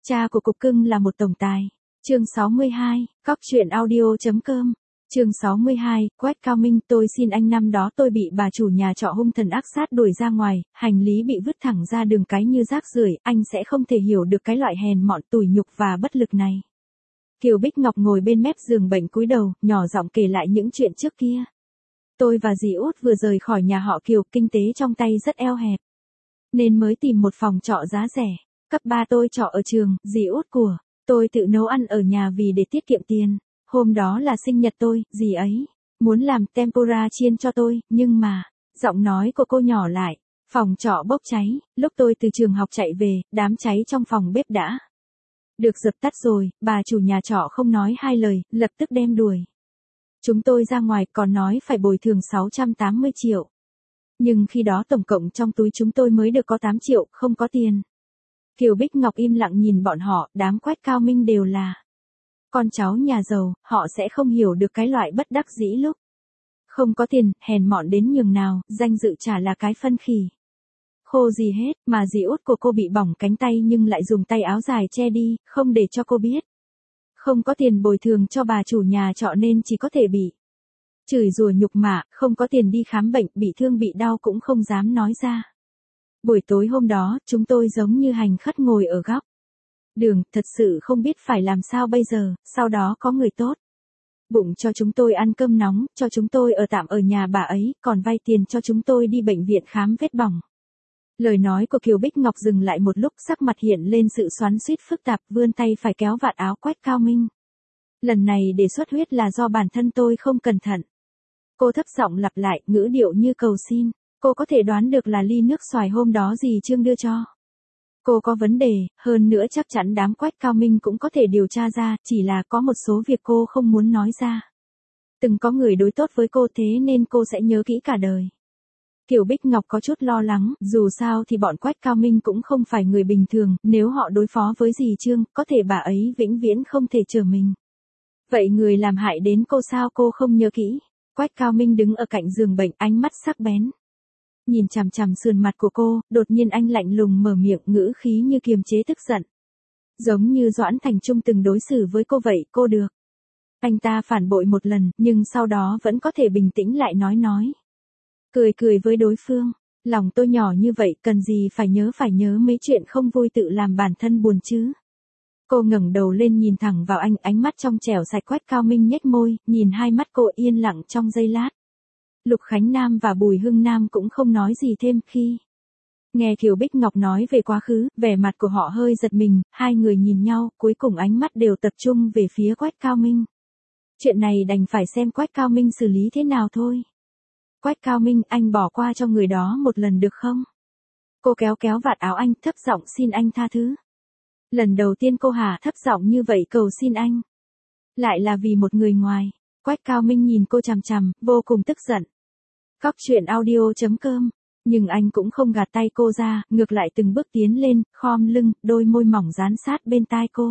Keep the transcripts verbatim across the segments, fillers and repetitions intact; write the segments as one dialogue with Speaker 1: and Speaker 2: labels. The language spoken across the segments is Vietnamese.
Speaker 1: Cha của cục cưng là một tổng tài. Chương sáu mươi hai, cóc truyện audio.com. Chương sáu mươi hai, Quách Cao Minh, tôi xin anh, năm đó tôi bị bà chủ nhà trọ hung thần ác sát đuổi ra ngoài, hành lý bị vứt thẳng ra đường cái như rác rưởi, anh sẽ không thể hiểu được cái loại hèn mọn, tủi nhục và bất lực này. Kiều Bích Ngọc ngồi bên mép giường bệnh cúi đầu, nhỏ giọng kể lại những chuyện trước kia. Tôi và dì Út vừa rời khỏi nhà họ Kiều, kinh tế trong tay rất eo hẹp, nên mới tìm một phòng trọ giá rẻ. Cấp ba tôi trọ ở trường, dì Út của tôi tự nấu ăn ở nhà vì để tiết kiệm tiền. Hôm đó là sinh nhật tôi, dì ấy muốn làm tempura chiên cho tôi, nhưng mà, giọng nói của cô nhỏ lại, phòng trọ bốc cháy, lúc tôi từ trường học chạy về, đám cháy trong phòng bếp đã được dập tắt rồi, bà chủ nhà trọ không nói hai lời, lập tức đem đuổi chúng tôi ra ngoài, còn nói phải bồi thường sáu trăm tám mươi triệu. Nhưng khi đó tổng cộng trong túi chúng tôi mới được có tám triệu, không có tiền. Kiều Bích Ngọc im lặng nhìn bọn họ, đám Quách Cao Minh đều là con cháu nhà giàu, họ sẽ không hiểu được cái loại bất đắc dĩ lúc không có tiền, hèn mọn đến nhường nào, danh dự chả là cái phân khỉ khô gì hết, mà dì Út của cô bị bỏng cánh tay nhưng lại dùng tay áo dài che đi, không để cho cô biết. Không có tiền bồi thường cho bà chủ nhà trọ nên chỉ có thể bị chửi rủa nhục mạ, không có tiền đi khám bệnh, bị thương bị đau cũng không dám nói ra. Buổi tối hôm đó, chúng tôi giống như hành khất ngồi ở góc đường, thật sự không biết phải làm sao bây giờ. Sau đó có người tốt bụng cho chúng tôi ăn cơm nóng, cho chúng tôi ở tạm ở nhà bà ấy, còn vay tiền cho chúng tôi đi bệnh viện khám vết bỏng. Lời nói của Kiều Bích Ngọc dừng lại một lúc, sắc mặt hiện lên sự xoắn xuýt phức tạp, vươn tay phải kéo vạt áo Quách Cao Minh. Lần này để xuất huyết là do bản thân tôi không cẩn thận. Cô thấp giọng lặp lại, ngữ điệu như cầu xin. Cô có thể đoán được là ly nước xoài hôm đó dì Trương đưa cho cô có vấn đề, hơn nữa chắc chắn đám Quách Cao Minh cũng có thể điều tra ra, chỉ là có một số việc cô không muốn nói ra. Từng có người đối tốt với cô, thế nên cô sẽ nhớ kỹ cả đời. Kiều Bích Ngọc có chút lo lắng, dù sao thì bọn Quách Cao Minh cũng không phải người bình thường, nếu họ đối phó với dì Trương, có thể bà ấy vĩnh viễn không thể trở mình. Vậy người làm hại đến cô sao cô không nhớ kỹ? Quách Cao Minh đứng ở cạnh giường bệnh, ánh mắt sắc bén nhìn chằm chằm sườn mặt của cô, đột nhiên anh lạnh lùng mở miệng, ngữ khí như kiềm chế tức giận. Giống như Doãn Thành Trung từng đối xử với cô vậy, cô được anh ta phản bội một lần, nhưng sau đó vẫn có thể bình tĩnh lại nói nói. Cười cười với đối phương, lòng tôi nhỏ như vậy, cần gì phải nhớ phải nhớ mấy chuyện không vui tự làm bản thân buồn chứ. Cô ngẩng đầu lên nhìn thẳng vào anh, ánh mắt trong trẻo sạch. Quách Cao Minh nhếch môi, nhìn hai mắt cô yên lặng trong giây lát. Lục Khánh Nam và Bùi Hưng Nam cũng không nói gì thêm. Khi nghe Kiều Bích Ngọc nói về quá khứ, vẻ mặt của họ hơi giật mình, hai người nhìn nhau, cuối cùng ánh mắt đều tập trung về phía Quách Cao Minh. Chuyện này đành phải xem Quách Cao Minh xử lý thế nào thôi. Quách Cao Minh, anh bỏ qua cho người đó một lần được không? Cô kéo kéo vạt áo anh, thấp giọng xin anh tha thứ. Lần đầu tiên cô Hà thấp giọng như vậy cầu xin anh. Lại là vì một người ngoài. Quách Cao Minh nhìn cô chằm chằm, vô cùng tức giận. Cóc truyện audio.com. Nhưng anh cũng không gạt tay cô ra, ngược lại từng bước tiến lên, khom lưng, đôi môi mỏng dán sát bên tai cô.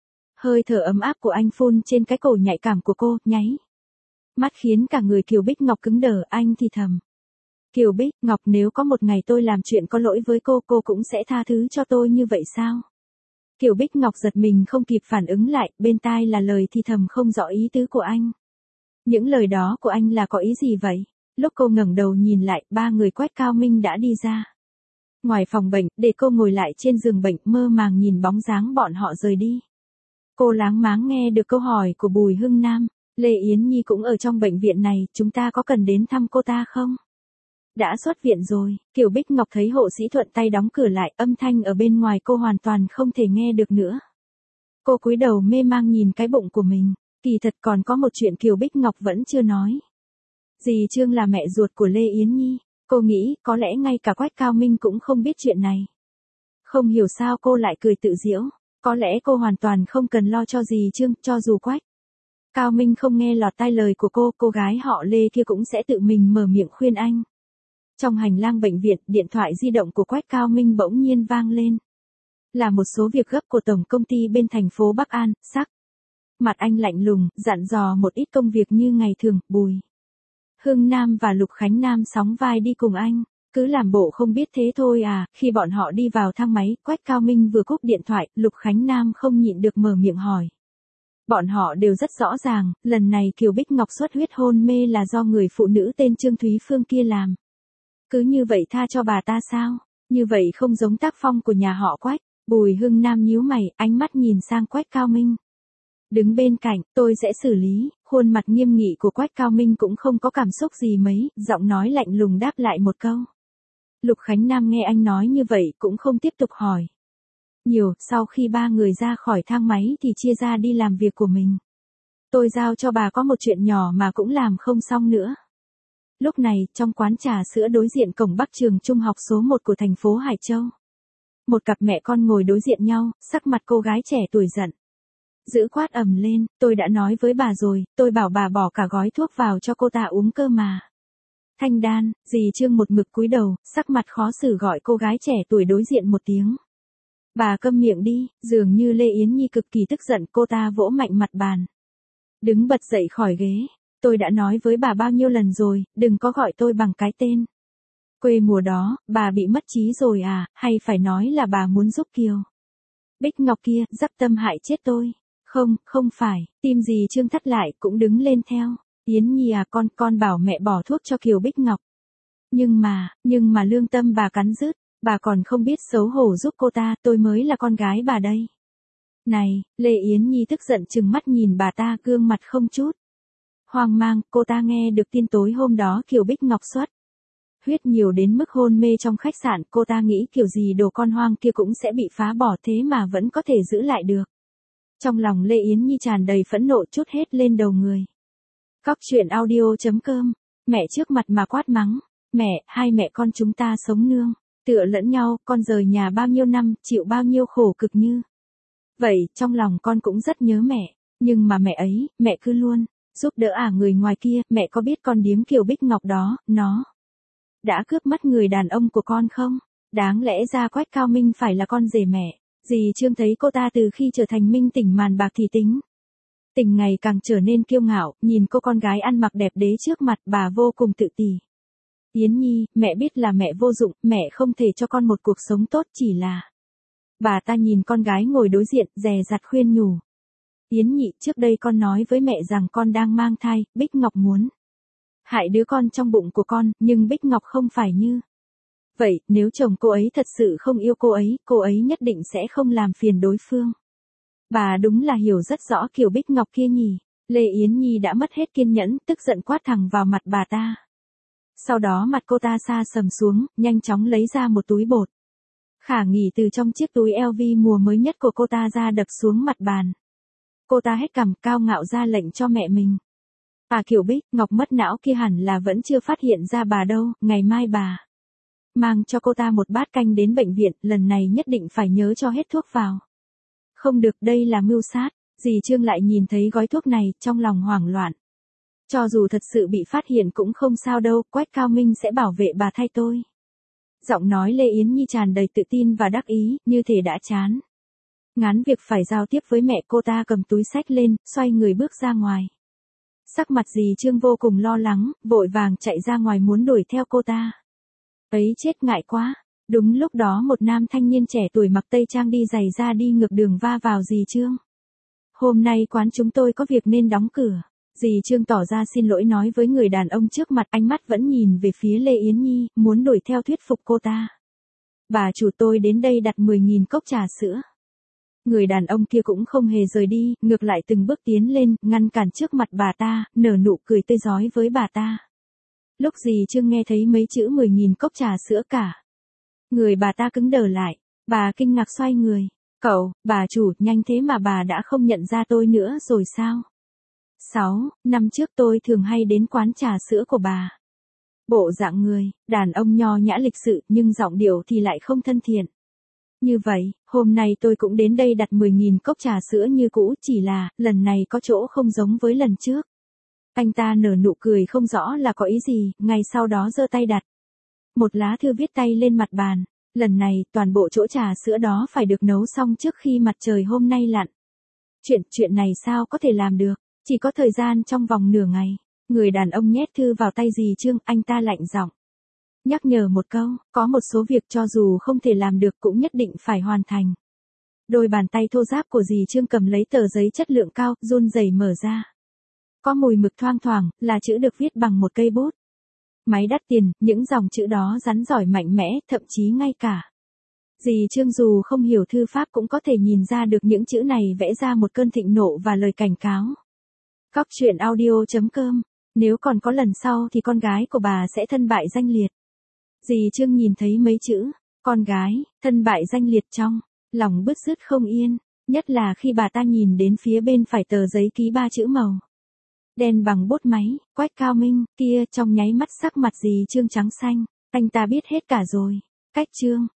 Speaker 1: Hơi thở ấm áp của anh phun trên cái cổ nhạy cảm của cô, nháy mắt khiến cả người Kiều Bích Ngọc cứng đờ. Anh thì thầm. Kiều Bích Ngọc, nếu có một ngày tôi làm chuyện có lỗi với cô, cô cũng sẽ tha thứ cho tôi như vậy sao? Kiều Bích Ngọc giật mình không kịp phản ứng lại, bên tai là lời thì thầm không rõ ý tứ của anh. Những lời đó của anh là có ý gì vậy? Lúc cô ngẩng đầu nhìn lại, ba người Quách Cao Minh đã đi ra ngoài phòng bệnh, để cô ngồi lại trên giường bệnh, mơ màng nhìn bóng dáng bọn họ rời đi. Cô láng máng nghe được câu hỏi của Bùi Hưng Nam. Lê Yến Nhi cũng ở trong bệnh viện này, chúng ta có cần đến thăm cô ta không? Đã xuất viện rồi. Kiều Bích Ngọc thấy hộ sĩ thuận tay đóng cửa lại, âm thanh ở bên ngoài cô hoàn toàn không thể nghe được nữa. Cô cúi đầu mê mang nhìn cái bụng của mình. Kỳ thật còn có một chuyện Kiều Bích Ngọc vẫn chưa nói. Dì Trương là mẹ ruột của Lê Yến Nhi. Cô nghĩ có lẽ ngay cả Quách Cao Minh cũng không biết chuyện này. Không hiểu sao cô lại cười tự giễu. Có lẽ cô hoàn toàn không cần lo cho dì Trương, cho dù Quách Cao Minh không nghe lọt tai lời của cô, cô gái họ Lê kia cũng sẽ tự mình mở miệng khuyên anh. Trong hành lang bệnh viện, điện thoại di động của Quách Cao Minh bỗng nhiên vang lên. Là một số việc gấp của tổng công ty bên thành phố Bắc An. Sắc mặt anh lạnh lùng, dặn dò một ít công việc như ngày thường. Bùi Hưng Nam và Lục Khánh Nam sóng vai đi cùng anh. Cứ làm bộ không biết thế thôi à, khi bọn họ đi vào thang máy, Quách Cao Minh vừa cúp điện thoại, Lục Khánh Nam không nhịn được mở miệng hỏi. Bọn họ đều rất rõ ràng, lần này Kiều Bích Ngọc xuất huyết hôn mê là do người phụ nữ tên Trương Thúy Phương kia làm. Cứ như vậy tha cho bà ta sao? Như vậy không giống tác phong của nhà họ Quách. Bùi Hưng Nam nhíu mày, ánh mắt nhìn sang Quách Cao Minh. Đứng bên cạnh, tôi sẽ xử lý, khuôn mặt nghiêm nghị của Quách Cao Minh cũng không có cảm xúc gì mấy, giọng nói lạnh lùng đáp lại một câu. Lục Khánh Nam nghe anh nói như vậy cũng không tiếp tục hỏi. Nhiều, sau khi ba người ra khỏi thang máy thì chia ra đi làm việc của mình. Tôi giao cho bà có một chuyện nhỏ mà cũng làm không xong nữa. Lúc này, trong quán trà sữa đối diện cổng Bắc trường trung học số một của thành phố Hải Châu. Một cặp mẹ con ngồi đối diện nhau, sắc mặt cô gái trẻ tuổi giận. Giữ quát ầm lên, tôi đã nói với bà rồi, tôi bảo bà bỏ cả gói thuốc vào cho cô ta uống cơ mà. Thanh Đan, dì Trương một mực cúi đầu, sắc mặt khó xử gọi cô gái trẻ tuổi đối diện một tiếng. Bà câm miệng đi, dường như Lê Yến Nhi cực kỳ tức giận, cô ta vỗ mạnh mặt bàn. Đứng bật dậy khỏi ghế, tôi đã nói với bà bao nhiêu lần rồi, đừng có gọi tôi bằng cái tên. Quê mùa đó, bà bị mất trí rồi à, hay phải nói là bà muốn giúp Kiều Bích Ngọc kia, dắp tâm hại chết tôi. Không, không phải, tim dì Trương thắt lại cũng đứng lên theo. Yến Nhi à, con, con bảo mẹ bỏ thuốc cho Kiều Bích Ngọc. Nhưng mà, nhưng mà lương tâm bà cắn rứt, bà còn không biết xấu hổ giúp cô ta, tôi mới là con gái bà đây. Này, Lê Yến Nhi tức giận chừng mắt nhìn bà ta, gương mặt không chút hoang mang, cô ta nghe được tin tối hôm đó Kiều Bích Ngọc xuất huyết nhiều đến mức hôn mê trong khách sạn, cô ta nghĩ kiểu gì đồ con hoang kia cũng sẽ bị phá bỏ thế mà vẫn có thể giữ lại được. Trong lòng Lê Yến Nhi tràn đầy phẫn nộ trút hết lên đầu người. Cóc truyện audio chấm com, mẹ trước mặt mà quát mắng, mẹ, hai mẹ con chúng ta sống nương tựa lẫn nhau, con rời nhà bao nhiêu năm, chịu bao nhiêu khổ cực như vậy, trong lòng con cũng rất nhớ mẹ, nhưng mà mẹ ấy, mẹ cứ luôn giúp đỡ ả người ngoài kia, mẹ có biết con điếm Kiều Bích Ngọc đó, nó đã cướp mất người đàn ông của con không? Đáng lẽ ra Quách Cao Minh phải là con rể mẹ. Dì Trương thấy cô ta từ khi trở thành minh tỉnh màn bạc thì tính tình ngày càng trở nên kiêu ngạo, nhìn cô con gái ăn mặc đẹp đế trước mặt, bà vô cùng tự ti. Yến Nhi, mẹ biết là mẹ vô dụng, mẹ không thể cho con một cuộc sống tốt, chỉ là... Bà ta nhìn con gái ngồi đối diện, dè dặt khuyên nhủ. Yến Nhị, trước đây con nói với mẹ rằng con đang mang thai, Bích Ngọc muốn hại đứa con trong bụng của con, nhưng Bích Ngọc không phải như vậy, nếu chồng cô ấy thật sự không yêu cô ấy, cô ấy nhất định sẽ không làm phiền đối phương. Bà đúng là hiểu rất rõ Kiều Bích Ngọc kia nhỉ. Lê Yến Nhi đã mất hết kiên nhẫn, tức giận quát thẳng vào mặt bà ta. Sau đó mặt cô ta sa sầm xuống, nhanh chóng lấy ra một túi bột khả nghỉ từ trong chiếc túi L V mùa mới nhất của cô ta ra đập xuống mặt bàn. Cô ta hét cằm, cao ngạo ra lệnh cho mẹ mình. À, Kiều Bích Ngọc mất não kia hẳn là vẫn chưa phát hiện ra bà đâu, ngày mai bà mang cho cô ta một bát canh đến bệnh viện, lần này nhất định phải nhớ cho hết thuốc vào. Không được, đây là mưu sát. Dì Trương lại nhìn thấy gói thuốc này, trong lòng hoảng loạn. Cho dù thật sự bị phát hiện cũng không sao đâu, Quách Cao Minh sẽ bảo vệ bà thay tôi. Giọng nói Lê Yến Nhi tràn đầy tự tin và đắc ý, như thể đã chán ngán việc phải giao tiếp với mẹ. Cô ta cầm túi xách lên, xoay người bước ra ngoài. Sắc mặt dì Trương vô cùng lo lắng, vội vàng chạy ra ngoài muốn đuổi theo cô ta. Ấy chết, ngại quá. Đúng lúc đó một nam thanh niên trẻ tuổi mặc tây trang đi giày ra đi ngược đường va vào dì Trương. Hôm nay quán chúng tôi có việc nên đóng cửa. Dì Trương tỏ ra xin lỗi nói với người đàn ông trước mặt, ánh mắt vẫn nhìn về phía Lê Yến Nhi, muốn đuổi theo thuyết phục cô ta. Bà chủ, tôi đến đây đặt mười nghìn cốc trà sữa. Người đàn ông kia cũng không hề rời đi, ngược lại từng bước tiến lên, ngăn cản trước mặt bà ta, nở nụ cười tươi rói với bà ta. Lúc dì Trương nghe thấy mấy chữ mười nghìn cốc trà sữa cả, người bà ta cứng đờ lại, bà kinh ngạc xoay người. Cậu, bà chủ, nhanh thế mà bà đã không nhận ra tôi nữa rồi sao? Sáu, năm trước tôi thường hay đến quán trà sữa của bà. Bộ dạng người, đàn ông nho nhã lịch sự, nhưng giọng điệu thì lại không thân thiện. Như vậy, hôm nay tôi cũng đến đây đặt mười nghìn cốc trà sữa như cũ, chỉ là, lần này có chỗ không giống với lần trước. Anh ta nở nụ cười không rõ là có ý gì, ngay sau đó giơ tay đặt một lá thư viết tay lên mặt bàn. Lần này, toàn bộ chỗ trà sữa đó phải được nấu xong trước khi mặt trời hôm nay lặn. Chuyện, chuyện này sao có thể làm được, chỉ có thời gian trong vòng nửa ngày. Người đàn ông nhét thư vào tay dì Trương, anh ta lạnh giọng. Nhắc nhở một câu, có một số việc cho dù không thể làm được cũng nhất định phải hoàn thành. Đôi bàn tay thô ráp của dì Trương cầm lấy tờ giấy chất lượng cao, run rẩy mở ra. Có mùi mực thoang thoảng, là chữ được viết bằng một cây bút. Máy đắt tiền, những dòng chữ đó rắn rỏi mạnh mẽ, thậm chí ngay cả dì Trương dù không hiểu thư pháp cũng có thể nhìn ra được những chữ này vẽ ra một cơn thịnh nộ và lời cảnh cáo. Cóc truyện audio chấm com. Nếu còn có lần sau thì con gái của bà sẽ thân bại danh liệt. Dì Trương nhìn thấy mấy chữ, con gái, thân bại danh liệt trong lòng bứt rứt không yên, nhất là khi bà ta nhìn đến phía bên phải tờ giấy ký ba chữ màu đen bằng bút máy, Quách Cao Minh, kia, trong nháy mắt sắc mặt dì Trương trắng xanh, anh ta biết hết cả rồi. Cách Trương